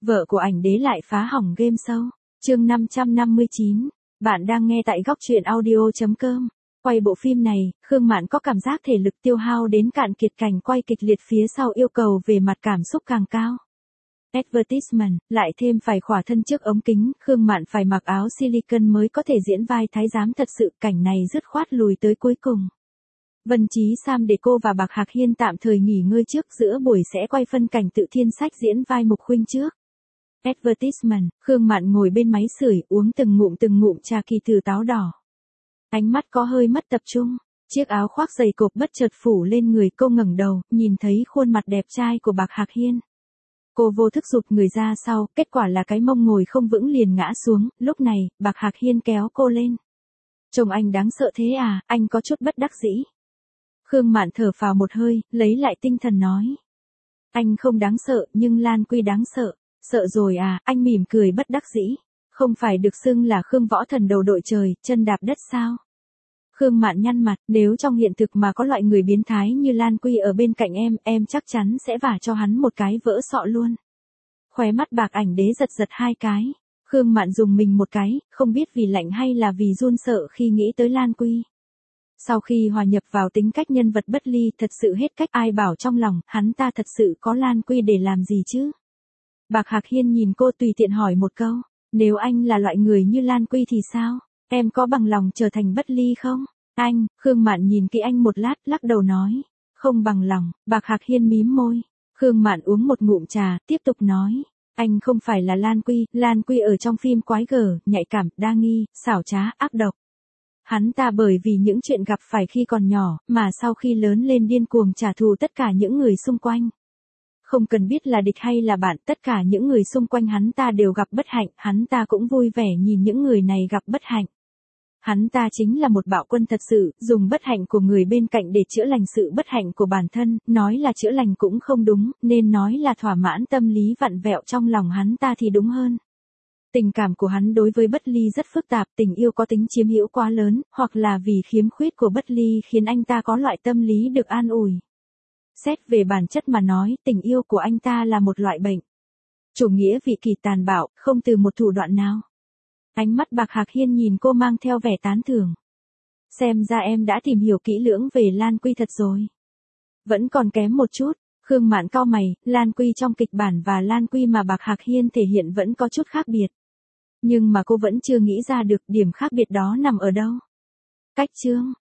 Vợ của ảnh đế lại phá hỏng game show. Chương 559. Bạn đang nghe tại góc truyện audio.com. Quay bộ phim này, Khương Mạn có cảm giác thể lực tiêu hao đến cạn kiệt, cảnh quay kịch liệt phía sau yêu cầu về mặt cảm xúc càng cao. Advertisement, lại thêm phải khỏa thân trước ống kính, Khương Mạn phải mặc áo silicon mới có thể diễn vai thái giám thật sự, cảnh này dứt khoát lùi tới cuối cùng. Vân Chí Sam để cô và Bạc Hạc Hiên tạm thời nghỉ ngơi trước, giữa buổi sẽ quay phân cảnh Tự Thiên Sách diễn vai Mục Khuynh trước. Advertisement, Khương Mạn ngồi bên máy sưởi uống từng ngụm trà kỳ từ táo đỏ. Ánh mắt có hơi mất tập trung, chiếc áo khoác dày cộp bất chợt phủ lên người cô, ngẩng đầu, nhìn thấy khuôn mặt đẹp trai của Bạc Hạc Hiên. Cô vô thức rụt người ra sau, kết quả là cái mông ngồi không vững liền ngã xuống, lúc này, Bạc Hạc Hiên kéo cô lên. Chồng anh đáng sợ thế à, anh có chút bất đắc dĩ. Khương Mạn thở phào một hơi, lấy lại tinh thần nói. Anh không đáng sợ, nhưng Lan Quy đáng sợ. Sợ rồi à, anh mỉm cười bất đắc dĩ. Không phải được xưng là Khương võ thần đầu đội trời, chân đạp đất sao? Khương Mạn nhăn mặt, nếu trong hiện thực mà có loại người biến thái như Lan Quy ở bên cạnh em chắc chắn sẽ vả cho hắn một cái vỡ sọ luôn. Khóe mắt Bạc ảnh đế giật hai cái. Khương Mạn dùng mình một cái, không biết vì lạnh hay là vì run sợ khi nghĩ tới Lan Quy. Sau khi hòa nhập vào tính cách nhân vật bất ly, thật sự hết cách, ai bảo trong lòng hắn ta thật sự có Lan Quy để làm gì chứ? Bạc Hạc Hiên nhìn cô tùy tiện hỏi một câu, nếu anh là loại người như Lan Quy thì sao? Em có bằng lòng trở thành bất ly không? Anh, Khương Mạn nhìn kỹ anh một lát, lắc đầu nói, không bằng lòng. Bạc Hạc Hiên mím môi. Khương Mạn uống một ngụm trà, tiếp tục nói, anh không phải là Lan Quy ở trong phim quái gở, nhạy cảm, đa nghi, xảo trá, ác độc. Hắn ta bởi vì những chuyện gặp phải khi còn nhỏ, mà sau khi lớn lên điên cuồng trả thù tất cả những người xung quanh. Không cần biết là địch hay là bạn, tất cả những người xung quanh hắn ta đều gặp bất hạnh, hắn ta cũng vui vẻ nhìn những người này gặp bất hạnh. Hắn ta chính là một bạo quân thật sự, dùng bất hạnh của người bên cạnh để chữa lành sự bất hạnh của bản thân, nói là chữa lành cũng không đúng, nên nói là thỏa mãn tâm lý vặn vẹo trong lòng hắn ta thì đúng hơn. Tình cảm của hắn đối với bất ly rất phức tạp, tình yêu có tính chiếm hữu quá lớn, hoặc là vì khiếm khuyết của bất ly khiến anh ta có loại tâm lý được an ủi. Xét về bản chất mà nói, tình yêu của anh ta là một loại bệnh. Chủ nghĩa vị kỷ tàn bạo, không từ một thủ đoạn nào. Ánh mắt Bạc Hạc Hiên nhìn cô mang theo vẻ tán thưởng. Xem ra em đã tìm hiểu kỹ lưỡng về Lan Quy thật rồi. Vẫn còn kém một chút. Khương Mạn cau mày, Lan Quy trong kịch bản và Lan Quy mà Bạc Hạc Hiên thể hiện vẫn có chút khác biệt. Nhưng mà cô vẫn chưa nghĩ ra được điểm khác biệt đó nằm ở đâu. Cách chương.